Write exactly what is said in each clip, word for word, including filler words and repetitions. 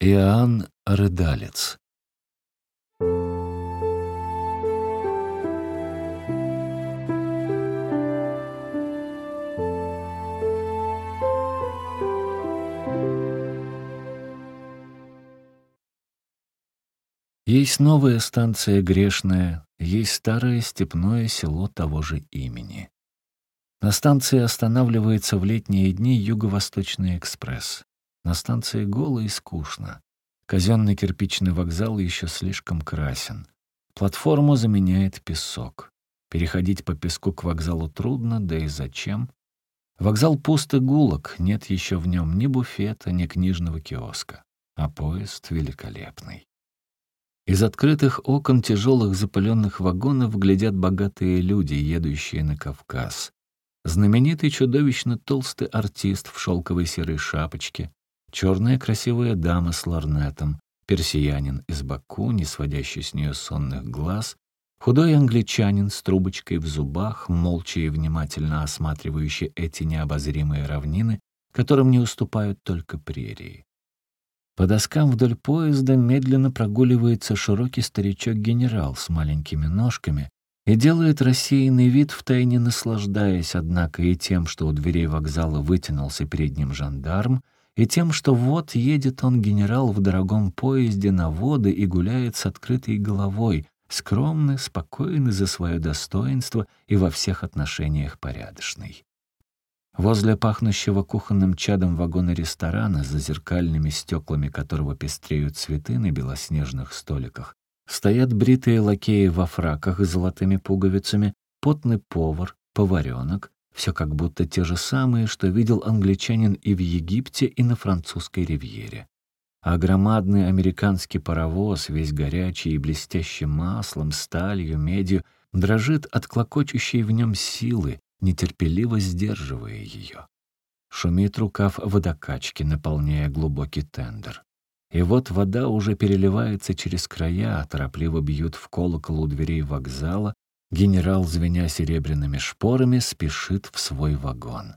Иоанн Рыдалец. Есть новая станция Грешная, есть старое степное село того же имени. На станции останавливается в летние дни Юго-Восточный экспресс. На станции голо и скучно. Казенный кирпичный вокзал еще слишком красен. Платформу заменяет песок. Переходить по песку к вокзалу трудно, да и зачем? Вокзал пуст и гулок, нет еще в нем ни буфета, ни книжного киоска. А поезд великолепный. Из открытых окон тяжелых запыленных вагонов глядят богатые люди, едущие на Кавказ. Знаменитый чудовищно толстый артист в шелковой серой шапочке, черная красивая дама с лорнетом, персиянин из Баку, не сводящий с нее сонных глаз, худой англичанин с трубочкой в зубах, молча и внимательно осматривающий эти необозримые равнины, которым не уступают только прерии. По доскам вдоль поезда медленно прогуливается широкий старичок-генерал с маленькими ножками и делает рассеянный вид, втайне наслаждаясь, однако, и тем, что у дверей вокзала вытянулся перед ним жандарм, и тем, что вот едет он, генерал, в дорогом поезде на воды и гуляет с открытой головой, скромный, спокойный за свое достоинство и во всех отношениях порядочный. Возле пахнущего кухонным чадом вагона ресторана, за зеркальными стеклами которого пестреют цветы на белоснежных столиках, стоят бритые лакеи во фраках с золотыми пуговицами, потный повар, поваренок, все как будто те же самые, что видел англичанин и в Египте, и на французской ривьере. А громадный американский паровоз, весь горячий и блестящий маслом, сталью, медью, дрожит от клокочущей в нем силы, нетерпеливо сдерживая ее. Шумит рукав водокачки, наполняя глубокий тендер. И вот вода уже переливается через края, торопливо бьют в колокол у дверей вокзала, генерал, звеня серебряными шпорами, спешит в свой вагон.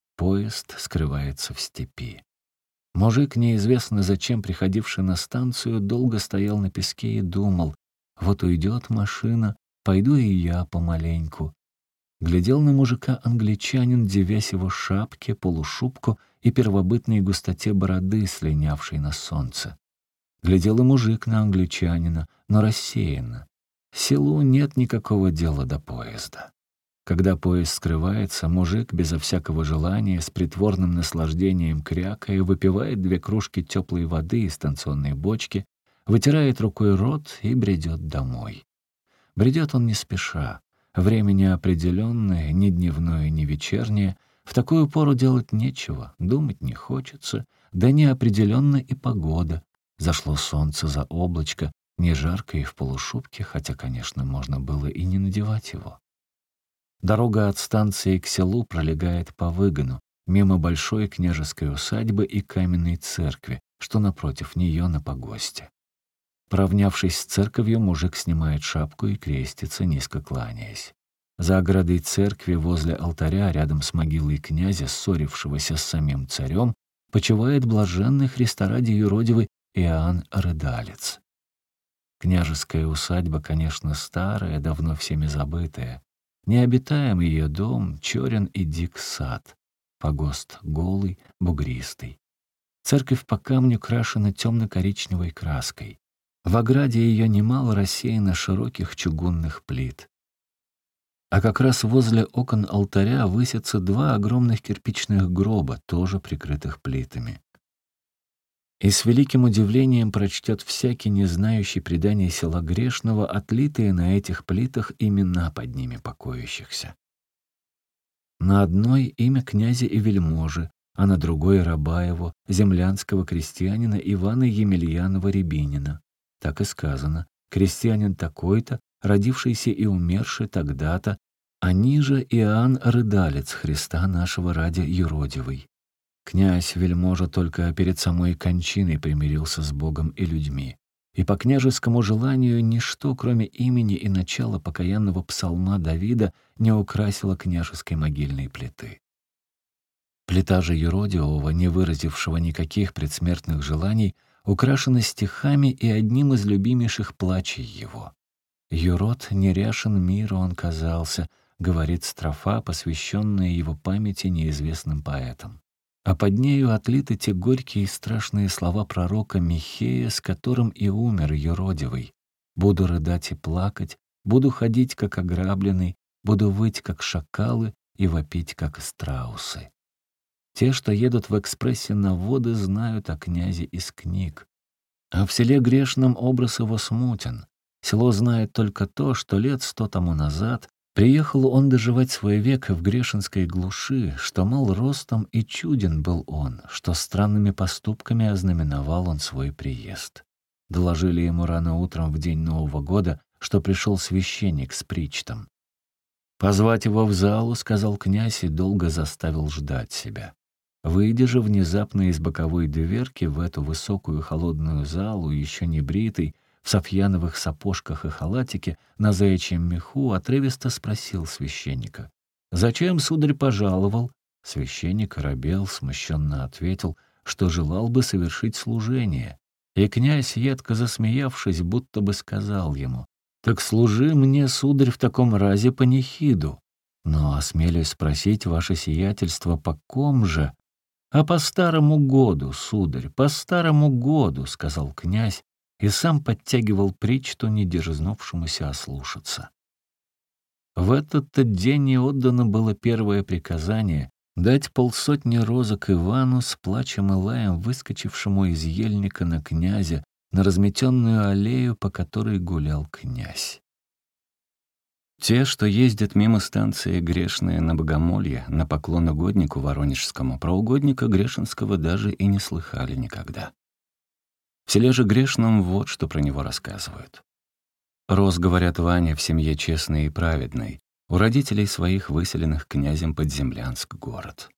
Поезд скрывается в степи. Мужик, неизвестно зачем приходивший на станцию, долго стоял на песке и думал: вот уйдет машина, пойду и я помаленьку. Глядел на мужика англичанин, дивясь его шапке, полушубку и первобытной густоте бороды, слинявшей на солнце. Глядел и мужик на англичанина, но рассеянно. Селу нет никакого дела до поезда. Когда поезд скрывается, мужик, безо всякого желания, с притворным наслаждением крякая, выпивает две кружки теплой воды из станционной бочки, вытирает рукой рот и бредет домой. Бредет он не спеша. Время неопределенное, ни дневное, ни вечернее. В такую пору делать нечего, думать не хочется, да неопределенна и погода. Зашло солнце за облачко, не жарко и в полушубке, хотя, конечно, можно было и не надевать его. Дорога от станции к селу пролегает по выгону, мимо большой княжеской усадьбы и каменной церкви, что напротив нее на погосте. Поравнявшись с церковью, мужик снимает шапку и крестится, низко кланяясь. За оградой церкви, возле алтаря, рядом с могилой князя, ссорившегося с самим царем, почивает блаженный Христа ради юродивый Иоанн Рыдалец. Княжеская усадьба, конечно, старая, давно всеми забытая. Необитаем ее дом, черен и дик сад. Погост голый, бугристый. Церковь по камню крашена темно-коричневой краской. В ограде ее немало рассеяно широких чугунных плит. А как раз возле окон алтаря высятся два огромных кирпичных гроба, тоже прикрытых плитами. И с великим удивлением прочтет всякий, не знающий преданий села Грешного, отлитые на этих плитах имена под ними покоящихся. На одной имя князя и вельможи, а на другой — раба его, землянского крестьянина Ивана Емельянова-Рябинина. Так и сказано: крестьянин такой-то, родившийся и умерший тогда-то, а ниже Иоанн Рыдалец, Христа нашего ради юродивый. Князь-вельможа только перед самой кончиной примирился с Богом и людьми, и по княжескому желанию ничто, кроме имени и начала покаянного псалма Давида, не украсило княжеской могильной плиты. Плита же юродивого, не выразившего никаких предсмертных желаний, украшена стихами и одним из любимейших плачей его. «Юрод неряшен миру он казался», — говорит строфа, посвященная его памяти неизвестным поэтам. А под нею отлиты те горькие и страшные слова пророка Михея, с которым и умер юродивый. «Буду рыдать и плакать, буду ходить, как ограбленный, буду выть, как шакалы, и вопить, как страусы». Те, что едут в экспрессе на воды, знают о князе из книг. А в селе грешном образ его смутен. Село знает только то, что лет сто тому назад приехал он доживать свой век в грешинской глуши, что, мол, ростом и чуден был он, что странными поступками ознаменовал он свой приезд. Доложили ему рано утром в день Нового года, что пришел священник с причтом. «Позвать его в залу», — сказал князь, и долго заставил ждать себя. Выйдя же внезапно из боковой дверки в эту высокую холодную залу, еще не бритый, в сафьяновых сапожках и халатике, на заячьем меху, отрывисто спросил священника: «Зачем, сударь, пожаловал?» Священник оробел, смущенно ответил, что желал бы совершить служение. И князь, едко засмеявшись, будто бы сказал ему: «Так служи мне, сударь, в таком разе панихиду. Но осмелюсь спросить, ваше сиятельство, по ком же?» «А по старому году, сударь, по старому году», — сказал князь, и сам подтягивал причту, не дерзнувшемуся ослушаться. В этот-то день и отдано было первое приказание дать полсотни розок Ивану с плачем и лаем, выскочившему из ельника на князя, на разметенную аллею, по которой гулял князь. Те, что ездят мимо станции грешные на богомолье, на поклон угоднику воронежскому, про угодника грешинского даже и не слыхали никогда. В селе же грешном вот что про него рассказывают. Рос, говорят, Ваня в семье честной и праведной, у родителей своих выселенных князем Подземлянск город.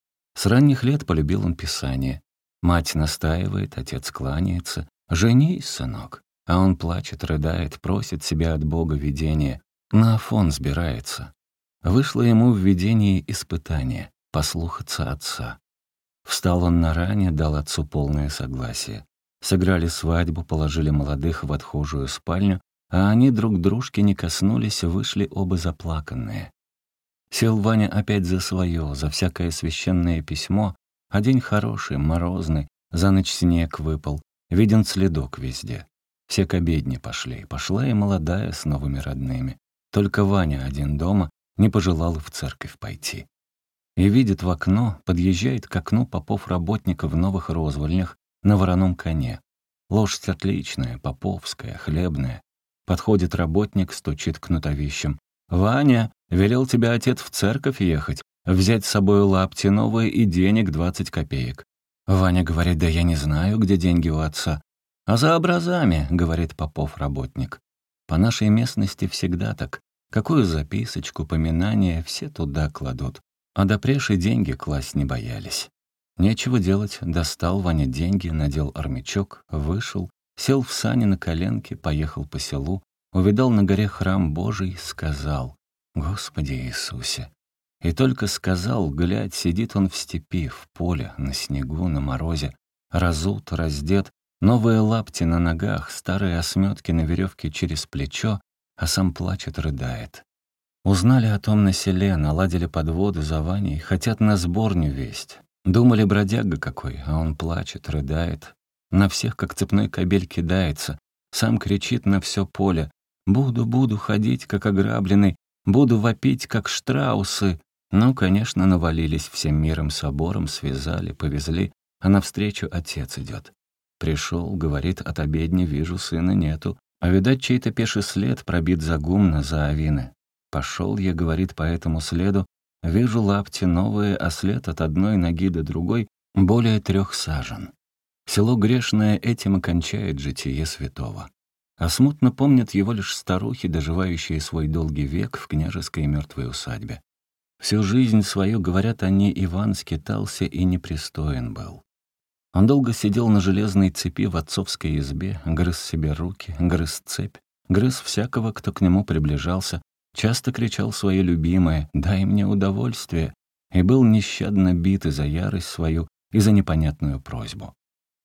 С ранних лет полюбил он писание. Мать настаивает, отец кланяется: «Женись, сынок». А он плачет, рыдает, просит себя от Бога видения, на Афон сбирается. Вышло ему в видении испытание — послухаться отца. Встал он на ране, дал отцу полное согласие. Сыграли свадьбу, положили молодых в отхожую спальню, а они друг дружки не коснулись, вышли оба заплаканные. Сел Ваня опять за свое, за всякое священное письмо, а день хороший, морозный, за ночь снег выпал, виден следок везде. Все к обедне пошли, пошла и молодая с новыми родными. Только Ваня один дома не пожелал в церковь пойти. И видит в окно, подъезжает к окну попов работника в новых розвольнях на вороном коне. Лошадь отличная, поповская, хлебная. Подходит работник, стучит кнутовищем: «Ваня, велел тебя отец в церковь ехать, взять с собой лапти новые и денег двадцать копеек». Ваня говорит: «Да я не знаю, где деньги у отца». «А за образами», — говорит попов работник. По нашей местности всегда так. Какую записочку, поминание все туда кладут. А допреж и деньги класть не боялись. Нечего делать, достал Ваня деньги, надел армячок, вышел, сел в сани на коленке, поехал по селу, увидал на горе храм Божий, сказал: «Господи Иисусе». И только сказал, глядь, сидит он в степи, в поле, на снегу, на морозе, разут, раздет, новые лапти на ногах, старые осметки на веревке через плечо, а сам плачет, рыдает. Узнали о том на селе, наладили подводы за Ваней, хотят на сборню весть. Думали, бродяга какой, а он плачет, рыдает. На всех, как цепной кобель, кидается. Сам кричит на все поле: «Буду, буду ходить, как ограбленный, буду вопить, как штраусы». Ну, конечно, навалились всем миром собором, связали, повезли, а навстречу отец идет. Пришел, говорит: «От обедни вижу, сына нету, а видать, чей-то пеший след пробит за гумно, за авины». Пошел я, говорит, по этому следу, вижу лапти новые, а след от одной ноги до другой более трех сажен. Село грешное этим и кончает житие святого. А смутно помнят его лишь старухи, доживающие свой долгий век в княжеской мертвой усадьбе. Всю жизнь свою, говорят они, Иван скитался и непристоен был. Он долго сидел на железной цепи в отцовской избе, грыз себе руки, грыз цепь, грыз всякого, кто к нему приближался, часто кричал свое любимое: «Дай мне удовольствие», и был нещадно бит и за ярость свою, и за непонятную просьбу.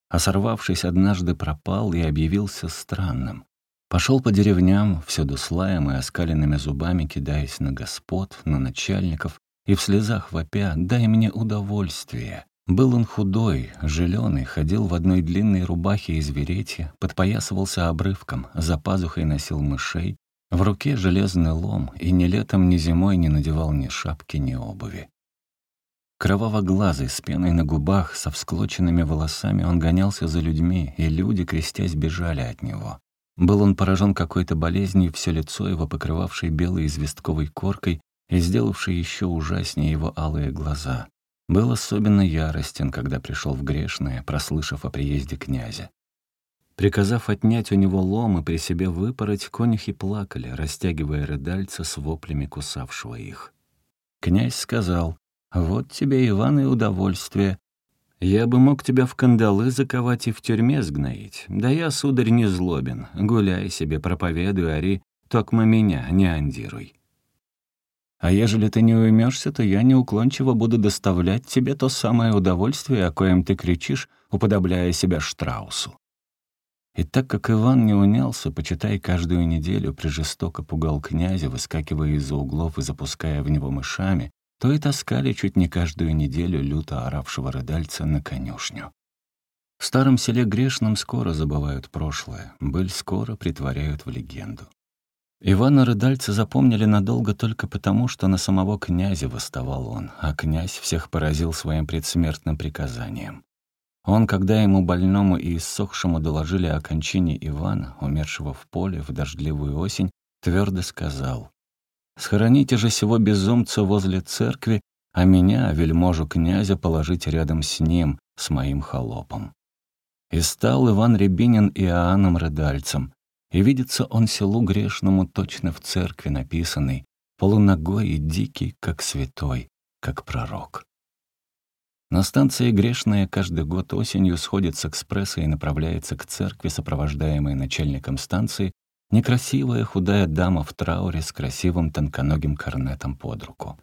а сорвавшись, однажды пропал и объявился странным. Пошел по деревням, всюду с лаем и оскаленными зубами, кидаясь на господ, на начальников, и в слезах вопя «дай мне удовольствие». Был он худой, жилёный, ходил в одной длинной рубахе из верети, подпоясывался обрывком, за пазухой носил мышей, в руке железный лом и ни летом, ни зимой не надевал ни шапки, ни обуви. Кровавоглазый, с пеной на губах, со всклоченными волосами он гонялся за людьми, и люди, крестясь, бежали от него. Был он поражен какой-то болезнью, все лицо его покрывавшей белой известковой коркой и сделавшей еще ужаснее его алые глаза. Был особенно яростен, когда пришел в Грешное, прослышав о приезде князя. Приказав отнять у него лом и при себе выпороть, конюхи плакали, растягивая рыдальца с воплями кусавшего их. Князь сказал: «Вот тебе, Иван, и удовольствие. Я бы мог тебя в кандалы заковать и в тюрьме сгноить. Да я, сударь, не злобен. Гуляй себе, проповедуй, ори, токмо меня не андируй. А ежели ты не уймешься, то я неуклончиво буду доставлять тебе то самое удовольствие, о коем ты кричишь, уподобляя себя Штраусу». И так как Иван не унялся, почитай, каждую неделю прижестоко пугал князя, выскакивая из-за углов и запуская в него мышами, то и таскали чуть не каждую неделю люто оравшего рыдальца на конюшню. В старом селе Грешном скоро забывают прошлое, быль скоро притворяют в легенду. Ивана Рыдальца запомнили надолго только потому, что на самого князя восставал он, а князь всех поразил своим предсмертным приказанием. Он, когда ему больному и иссохшему доложили о кончине Ивана, умершего в поле в дождливую осень, твердо сказал: «Схороните же сего безумца возле церкви, а меня, вельможу князя, положить рядом с ним, с моим холопом». И стал Иван Рябинин Иоанном Рыдальцем, и видится он селу Грешному точно в церкви написанный, полуногой и дикий, как святой, как пророк. На станции Грешная каждый год осенью сходит с экспресса и направляется к церкви, сопровождаемой начальником станции, некрасивая худая дама в трауре с красивым тонконогим корнетом под руку.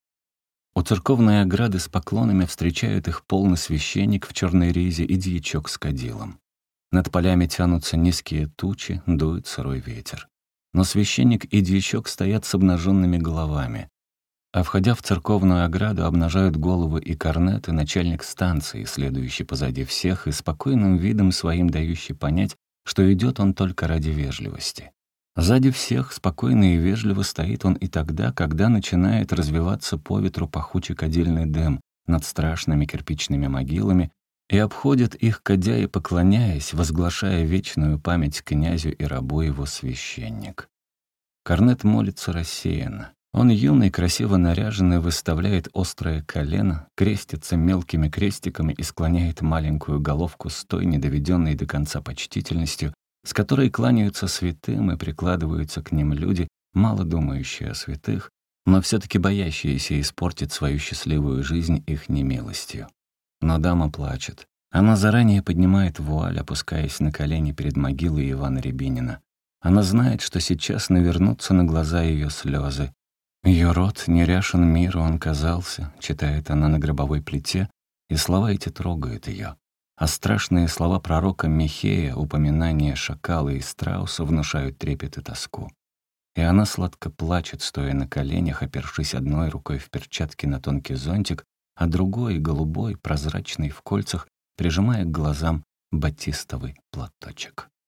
У церковной ограды с поклонами встречают их полный священник в черной ризе и дьячок с кадилом. Над полями тянутся низкие тучи, дует сырой ветер. Но священник и дьячок стоят с обнаженными головами. А входя в церковную ограду, обнажают головы и корнеты начальник станции, следующий позади всех и спокойным видом своим дающий понять, что идет он только ради вежливости. Сзади всех спокойно и вежливо стоит он и тогда, когда начинает развиваться по ветру пахучий кадильный дым над страшными кирпичными могилами, и обходит их, кадя и поклоняясь, возглашая вечную память князю и рабу его священник. Корнет молится рассеянно. Он юный, красиво наряженный, выставляет острое колено, крестится мелкими крестиками и склоняет маленькую головку с той недоведенной до конца почтительностью, с которой кланяются святым и прикладываются к ним люди, мало думающие о святых, но все-таки боящиеся испортить свою счастливую жизнь их немилостью. Но дама плачет. Она заранее поднимает вуаль, опускаясь на колени перед могилой Ивана Рябинина. Она знает, что сейчас навернутся на глаза ее слезы. Ее род неряшен миру он казался, читает она на гробовой плите, и слова эти трогают ее. А страшные слова пророка Михея, упоминания шакала и страуса внушают трепет и тоску. И она сладко плачет, стоя на коленях, опершись одной рукой в перчатке на тонкий зонтик, а другой, голубой, прозрачный в кольцах, прижимая к глазам батистовый платочек.